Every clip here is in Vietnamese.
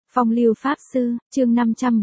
Phong lưu Pháp Sư, chương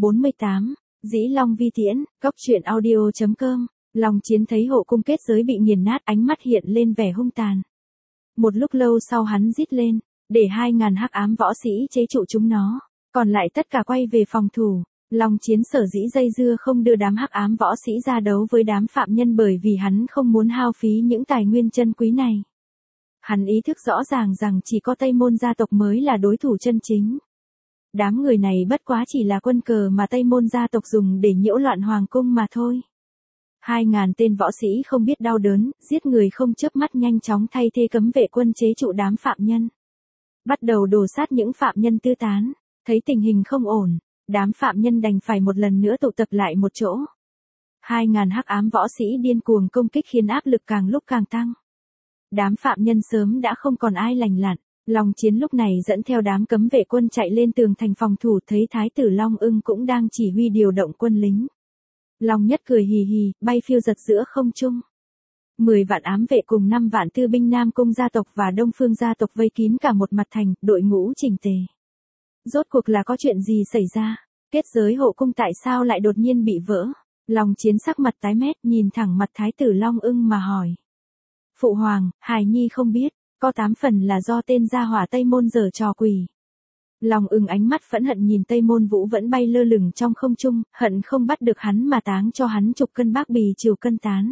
548, Dĩ Long Vi Tiễn, Cốc truyện audio.com, Long Chiến thấy hộ cung kết giới bị nghiền nát, ánh mắt hiện lên vẻ hung tàn. Một lúc lâu sau hắn rít lên, để 2.000 hắc ám võ sĩ chế trụ chúng nó, còn lại tất cả quay về phòng thủ. Long Chiến sở dĩ dây dưa không đưa đám hắc ám võ sĩ ra đấu với đám phạm nhân bởi vì hắn không muốn hao phí những tài nguyên chân quý này. Hắn ý thức rõ ràng rằng chỉ có Tây Môn gia tộc mới là đối thủ chân chính. Đám người này bất quá chỉ là quân cờ mà Tây Môn gia tộc dùng để nhiễu loạn hoàng cung mà thôi. 2.000 tên võ sĩ không biết đau đớn, giết người không chớp mắt nhanh chóng thay thế cấm vệ quân chế trụ đám phạm nhân. Bắt đầu đổ sát những phạm nhân tư tán, thấy tình hình không ổn, đám phạm nhân đành phải một lần nữa tụ tập lại một chỗ. 2.000 hắc ám võ sĩ điên cuồng công kích khiến áp lực càng lúc càng tăng. Đám phạm nhân sớm đã không còn ai lành lặn. Long Chiến lúc này dẫn theo đám cấm vệ quân chạy lên tường thành phòng thủ, thấy Thái tử Long Ưng cũng đang chỉ huy điều động quân lính. Long Nhất cười hì hì, bay phiêu giật giữa không trung. 10 vạn ám vệ cùng 5 vạn tư binh Nam Cung gia tộc và Đông Phương gia tộc vây kín cả một mặt thành, đội ngũ chỉnh tề. Rốt cuộc là có chuyện gì xảy ra? Kết giới hộ cung tại sao lại đột nhiên bị vỡ? Long Chiến sắc mặt tái mét, nhìn thẳng mặt Thái tử Long Ưng mà hỏi. Phụ hoàng, hài nhi không biết. Có 8 phần là do tên gia hỏa Tây Môn giở trò quỷ. Long Ưng ánh mắt phẫn hận nhìn Tây Môn Vũ vẫn bay lơ lửng trong không trung, hận không bắt được hắn mà táng cho hắn chục cân bác bì chiều cân tán.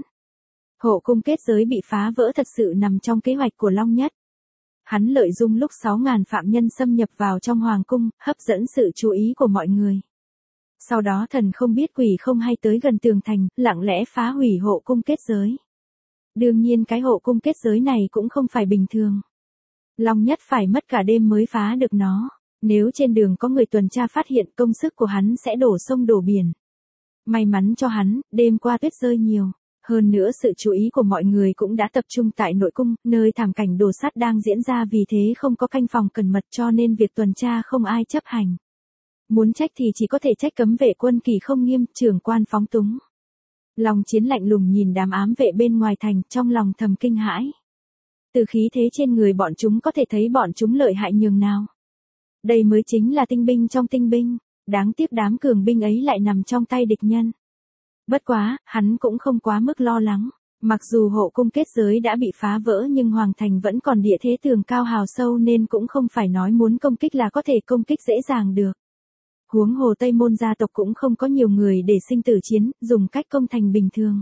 Hộ cung kết giới bị phá vỡ thật sự nằm trong kế hoạch của Long Nhất. Hắn lợi dụng lúc 6.000 phạm nhân xâm nhập vào trong hoàng cung, hấp dẫn sự chú ý của mọi người. Sau đó thần không biết quỷ không hay tới gần tường thành, lặng lẽ phá hủy hộ cung kết giới. Đương nhiên cái hộ cung kết giới này cũng không phải bình thường. Long Nhất phải mất cả đêm mới phá được nó. Nếu trên đường có người tuần tra phát hiện, công sức của hắn sẽ đổ sông đổ biển. May mắn cho hắn, đêm qua tuyết rơi nhiều. Hơn nữa sự chú ý của mọi người cũng đã tập trung tại nội cung, nơi thảm cảnh đồ sắt đang diễn ra, vì thế không có canh phòng cẩn mật cho nên việc tuần tra không ai chấp hành. Muốn trách thì chỉ có thể trách cấm vệ quân kỳ không nghiêm, trưởng quan phóng túng. Long Chiến lạnh lùng nhìn đám ám vệ bên ngoài thành, trong lòng thầm kinh hãi. Từ khí thế trên người bọn chúng có thể thấy bọn chúng lợi hại nhường nào. Đây mới chính là tinh binh trong tinh binh, đáng tiếc đám cường binh ấy lại nằm trong tay địch nhân. Bất quá, hắn cũng không quá mức lo lắng. Mặc dù hộ cung kết giới đã bị phá vỡ nhưng hoàng thành vẫn còn địa thế tường cao hào sâu nên cũng không phải nói muốn công kích là có thể công kích dễ dàng được. Huống hồ Tây Môn gia tộc cũng không có nhiều người để sinh tử chiến, dùng cách công thành bình thường.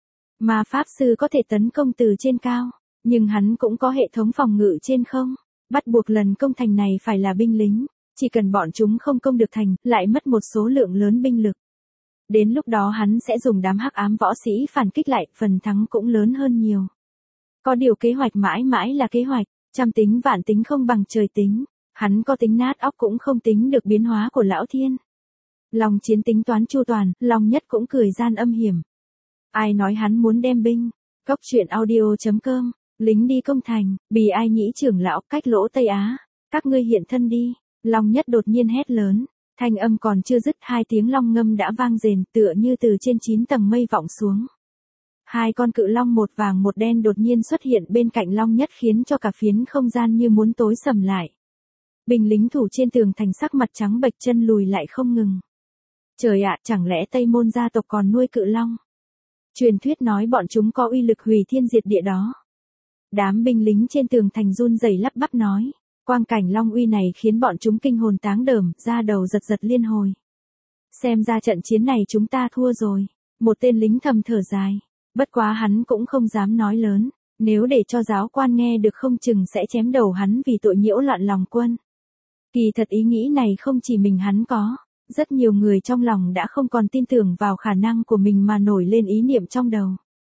Mà Pháp Sư có thể tấn công từ trên cao, nhưng hắn cũng có hệ thống phòng ngự trên không. Bắt buộc lần công thành này phải là binh lính, chỉ cần bọn chúng không công được thành, lại mất một số lượng lớn binh lực. Đến lúc đó hắn sẽ dùng đám hắc ám võ sĩ phản kích lại, phần thắng cũng lớn hơn nhiều. Có điều kế hoạch mãi mãi là kế hoạch, trăm tính vạn tính không bằng trời tính. Hắn có tính nát óc cũng không tính được biến hóa của lão thiên. Long Chiến tính toán chu toàn, Long Nhất cũng cười gian âm hiểm. Ai nói hắn muốn đem binh? Cốc truyện audio.com, lính đi công thành, bì ai nhĩ trưởng lão cách lỗ Tây Á. Các ngươi hiện thân đi. Long Nhất đột nhiên hét lớn. Thanh âm còn chưa dứt, 2 tiếng long ngâm đã vang rền, tựa như từ trên 9 tầng mây vọng xuống. 2 con cự long một vàng một đen đột nhiên xuất hiện bên cạnh Long Nhất, khiến cho cả phiến không gian như muốn tối sầm lại. Binh lính thủ trên tường thành sắc mặt trắng bệch, chân lùi lại không ngừng. Trời ạ, chẳng lẽ Tây Môn gia tộc còn nuôi cự long? Truyền thuyết nói bọn chúng có uy lực hủy thiên diệt địa đó. Đám binh lính trên tường thành run rẩy lắp bắp nói. Quang cảnh long uy này khiến bọn chúng kinh hồn táng đờm, da đầu giật giật liên hồi. Xem ra trận chiến này chúng ta thua rồi. Một tên lính thầm thở dài. Bất quá hắn cũng không dám nói lớn. Nếu để cho giáo quan nghe được không chừng sẽ chém đầu hắn vì tội nhiễu loạn lòng quân. Kỳ thật ý nghĩ này không chỉ mình hắn có, rất nhiều người trong lòng đã không còn tin tưởng vào khả năng của mình mà nổi lên ý niệm trong đầu.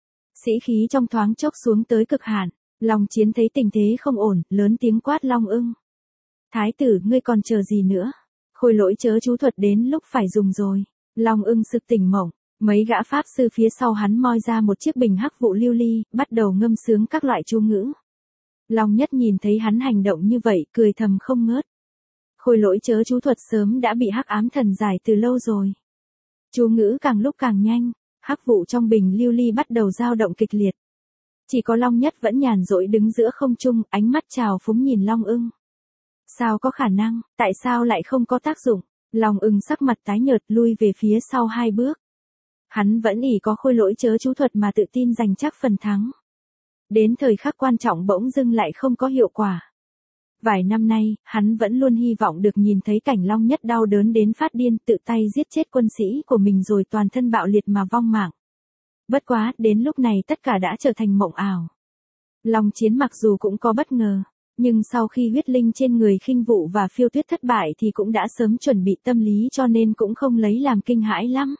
Sĩ khí trong thoáng chốc xuống tới cực hạn, Long Chiến thấy tình thế không ổn, lớn tiếng quát Long Ưng. Thái tử, ngươi còn chờ gì nữa? Khôi lỗi chớ chú thuật đến lúc phải dùng rồi. Long Ưng sực tỉnh mộng, mấy gã pháp sư phía sau hắn moi ra một chiếc bình hắc vụ lưu ly, bắt đầu ngâm sướng các loại chú ngữ. Long Nhất nhìn thấy hắn hành động như vậy, cười thầm không ngớt. Khôi lỗi chớ chú thuật sớm đã bị hắc ám thần giải từ lâu rồi. Chú ngữ càng lúc càng nhanh, hắc vụ trong bình lưu ly bắt đầu dao động kịch liệt. Chỉ có Long Nhất vẫn nhàn rỗi đứng giữa không trung, ánh mắt trào phúng nhìn Long Ưng. Sao có khả năng, tại sao lại không có tác dụng? Long Ưng sắc mặt tái nhợt lui về phía sau 2 bước. Hắn vẫn ỷ có khôi lỗi chớ chú thuật mà tự tin giành chắc phần thắng. Đến thời khắc quan trọng bỗng dưng lại không có hiệu quả. Vài năm nay, hắn vẫn luôn hy vọng được nhìn thấy cảnh Long Nhất đau đớn đến phát điên tự tay giết chết quân sĩ của mình rồi toàn thân bạo liệt mà vong mạng. Bất quá, đến lúc này tất cả đã trở thành mộng ảo. Long Chiến mặc dù cũng có bất ngờ, nhưng sau khi huyết linh trên người Khinh Vụ và Phiêu Tuyết thất bại thì cũng đã sớm chuẩn bị tâm lý cho nên cũng không lấy làm kinh hãi lắm.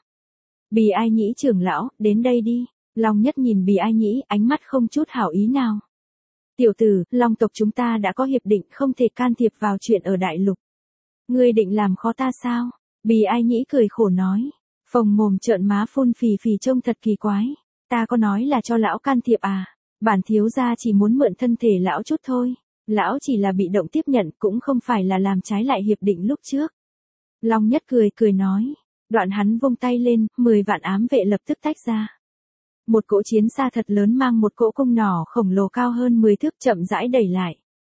Bì Ai Nhĩ trưởng lão, đến đây đi. Long Nhất nhìn Bì Ai Nhĩ, ánh mắt không chút hảo ý nào. Tiểu tử, Long tộc chúng ta đã có hiệp định không thể can thiệp vào chuyện ở đại lục. Ngươi định làm khó ta sao? Bì Ai Nhĩ cười khổ nói. Phồng mồm trợn má phun phì phì trông thật kỳ quái. Ta có nói là cho lão can thiệp à? Bản thiếu gia chỉ muốn mượn thân thể lão chút thôi. Lão chỉ là bị động tiếp nhận cũng không phải là làm trái lại hiệp định lúc trước. Long Nhất cười nói. Đoạn hắn vung tay lên, 10 vạn ám vệ lập tức tách ra. Một cỗ chiến xa thật lớn mang một cỗ cung nỏ khổng lồ cao hơn 10 thước chậm rãi đẩy lại.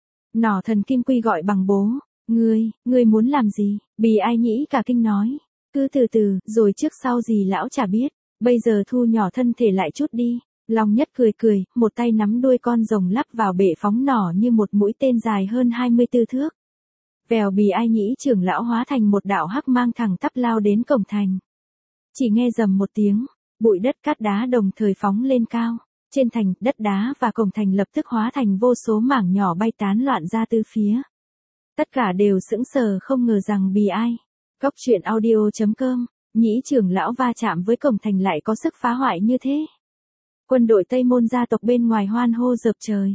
Nỏ thần kim quy gọi bằng bố. Ngươi muốn làm gì? Bì Ai Nhĩ cả kinh nói. Cứ từ từ, rồi trước sau gì lão chả biết. Bây giờ thu nhỏ thân thể lại chút đi. Long Nhất cười, một tay nắm đuôi con rồng lắp vào bệ phóng nỏ như một mũi tên dài hơn 24 thước. Vèo, Bì Ai Nhĩ trưởng lão hóa thành một đạo hắc mang thẳng tắp lao đến cổng thành. Chỉ nghe rầm một tiếng, bụi đất cát đá đồng thời phóng lên cao. Trên thành, đất đá và cổng thành lập tức hóa thành vô số mảng nhỏ bay tán loạn ra tứ phía. Tất cả đều sững sờ không ngờ rằng Bì Ai. Cốc truyện audio.com, Nhĩ trưởng lão va chạm với cổng thành lại có sức phá hoại như thế. Quân đội Tây Môn gia tộc bên ngoài hoan hô dợp trời.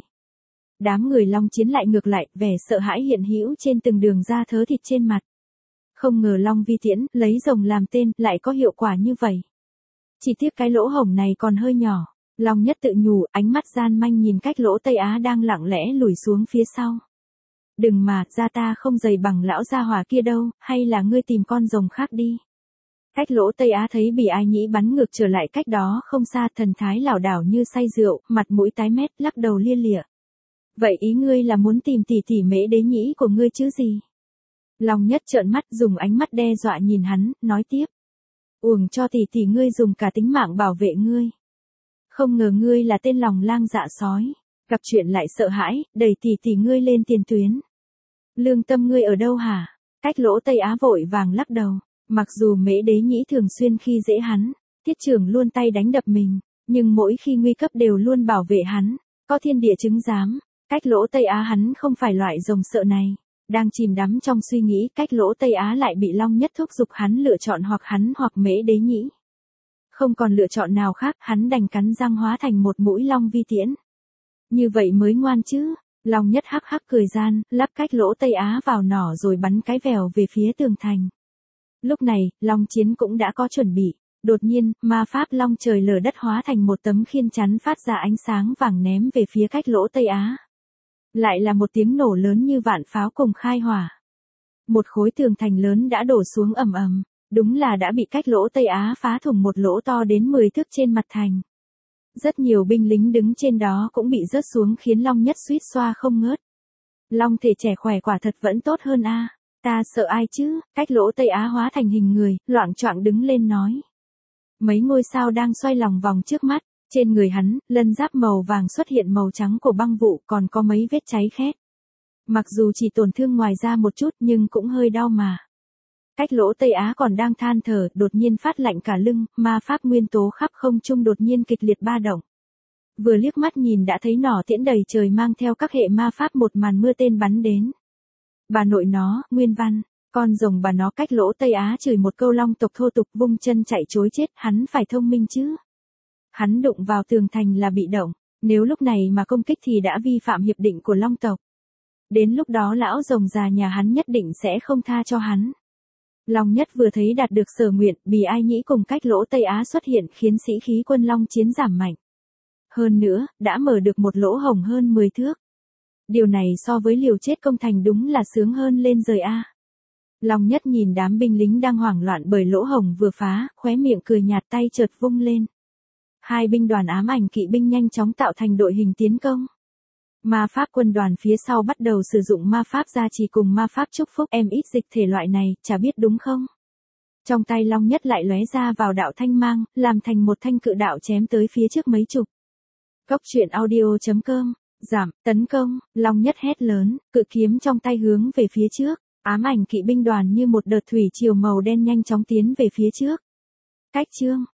Đám người Long Chiến lại ngược lại, vẻ sợ hãi hiện hữu trên từng đường da thớ thịt trên mặt. Không ngờ Long Vi Tiễn, lấy rồng làm tên, lại có hiệu quả như vậy. Chỉ tiếc cái lỗ hổng này còn hơi nhỏ. Long Nhất tự nhủ, ánh mắt gian manh nhìn cách lỗ Tây Á đang lặng lẽ lùi xuống phía sau. Đừng mà, da ta không dày bằng lão gia hỏa kia đâu, hay là ngươi tìm con rồng khác đi. Cách lỗ Tây Á thấy Bì Ai Nhĩ bắn ngược trở lại cách đó không xa, thần thái lảo đảo như say rượu, mặt mũi tái mét, lắc đầu lia lịa. Vậy ý ngươi là muốn tìm tỷ Mễ Đế Nhĩ của ngươi chứ gì? Long Nhất trợn mắt dùng ánh mắt đe dọa nhìn hắn, nói tiếp. Uổng cho tỷ ngươi dùng cả tính mạng bảo vệ ngươi. Không ngờ ngươi là tên lòng lang dạ sói. Gặp chuyện lại sợ hãi, đẩy tỷ ngươi lên tiền tuyến. Lương tâm ngươi ở đâu hả? Cách lỗ Tây Á vội vàng lắc đầu. Mặc dù Mễ Đế Nhĩ thường xuyên khi dễ hắn, Tiết trưởng luôn tay đánh đập mình, nhưng mỗi khi nguy cấp đều luôn bảo vệ hắn, có thiên địa chứng giám. Cách lỗ Tây Á hắn không phải loại rồng sợ này. Đang chìm đắm trong suy nghĩ, cách lỗ Tây Á lại bị Long Nhất thúc giục hắn lựa chọn hoặc hắn hoặc Mễ Đế Nhĩ. Không còn lựa chọn nào khác, hắn đành cắn răng hóa thành một mũi Long Vi Tiễn. Như vậy mới ngoan chứ. Long Nhất hắc hắc cười gian, lắp cách lỗ Tây Á vào nỏ rồi bắn cái vèo về phía tường thành. Lúc này, Long Chiến cũng đã có chuẩn bị. Đột nhiên, ma pháp long trời lở đất hóa thành một tấm khiên chắn phát ra ánh sáng vàng ném về phía cách lỗ Tây Á. Lại là một tiếng nổ lớn như vạn pháo cùng khai hỏa. Một khối tường thành lớn đã đổ xuống ầm ầm, đúng là đã bị cách lỗ Tây Á phá thủng một lỗ to đến 10 thước trên mặt thành. Rất nhiều binh lính đứng trên đó cũng bị rớt xuống khiến Long Nhất suýt xoa không ngớt. Long thể trẻ khỏe quả thật vẫn tốt hơn a. Ta sợ ai chứ? Cách lỗ Tây Á hóa thành hình người, loạng choạng đứng lên nói. Mấy ngôi sao đang xoay lòng vòng trước mắt. Trên người hắn, lân giáp màu vàng xuất hiện màu trắng của băng vụ, còn có mấy vết cháy khét. Mặc dù chỉ tổn thương ngoài da một chút nhưng cũng hơi đau mà. Cách lỗ Tây Á còn đang than thở, đột nhiên phát lạnh cả lưng, ma pháp nguyên tố khắp không trung đột nhiên kịch liệt ba động. Vừa liếc mắt nhìn đã thấy nỏ tiễn đầy trời mang theo các hệ ma pháp một màn mưa tên bắn đến. Bà nội nó, Nguyên Văn, con rồng bà nó. Cách lỗ Tây Á chửi một câu Long tộc thô tục vung chân chạy trối chết, hắn phải thông minh chứ. Hắn đụng vào tường thành là bị động, nếu lúc này mà công kích thì đã vi phạm hiệp định của Long tộc. Đến lúc đó lão rồng già nhà hắn nhất định sẽ không tha cho hắn. Long Nhất vừa thấy đạt được sở nguyện, Bì Ai Nhĩ cùng cách lỗ Tây Á xuất hiện khiến sĩ khí quân Long Chiến giảm mạnh. Hơn nữa, đã mở được một lỗ hổng hơn 10 thước. Điều này so với liều chết công thành đúng là sướng hơn lên rời a. Long Nhất nhìn đám binh lính đang hoảng loạn bởi lỗ hổng vừa phá, khóe miệng cười nhạt, tay chợt vung lên. Hai binh đoàn ám ảnh kỵ binh nhanh chóng tạo thành đội hình tiến công. Ma pháp quân đoàn phía sau bắt đầu sử dụng ma pháp gia trì cùng ma pháp chúc phúc em ít dịch thể loại này, chả biết đúng không? Trong tay Long Nhất lại lóe ra vào đạo thanh mang, làm thành một thanh cự đạo chém tới phía trước mấy chục. Cốc truyện audio.com, giảm, tấn công, Long Nhất hét lớn, cự kiếm trong tay hướng về phía trước, ám ảnh kỵ binh đoàn như một đợt thủy triều màu đen nhanh chóng tiến về phía trước. Cách chương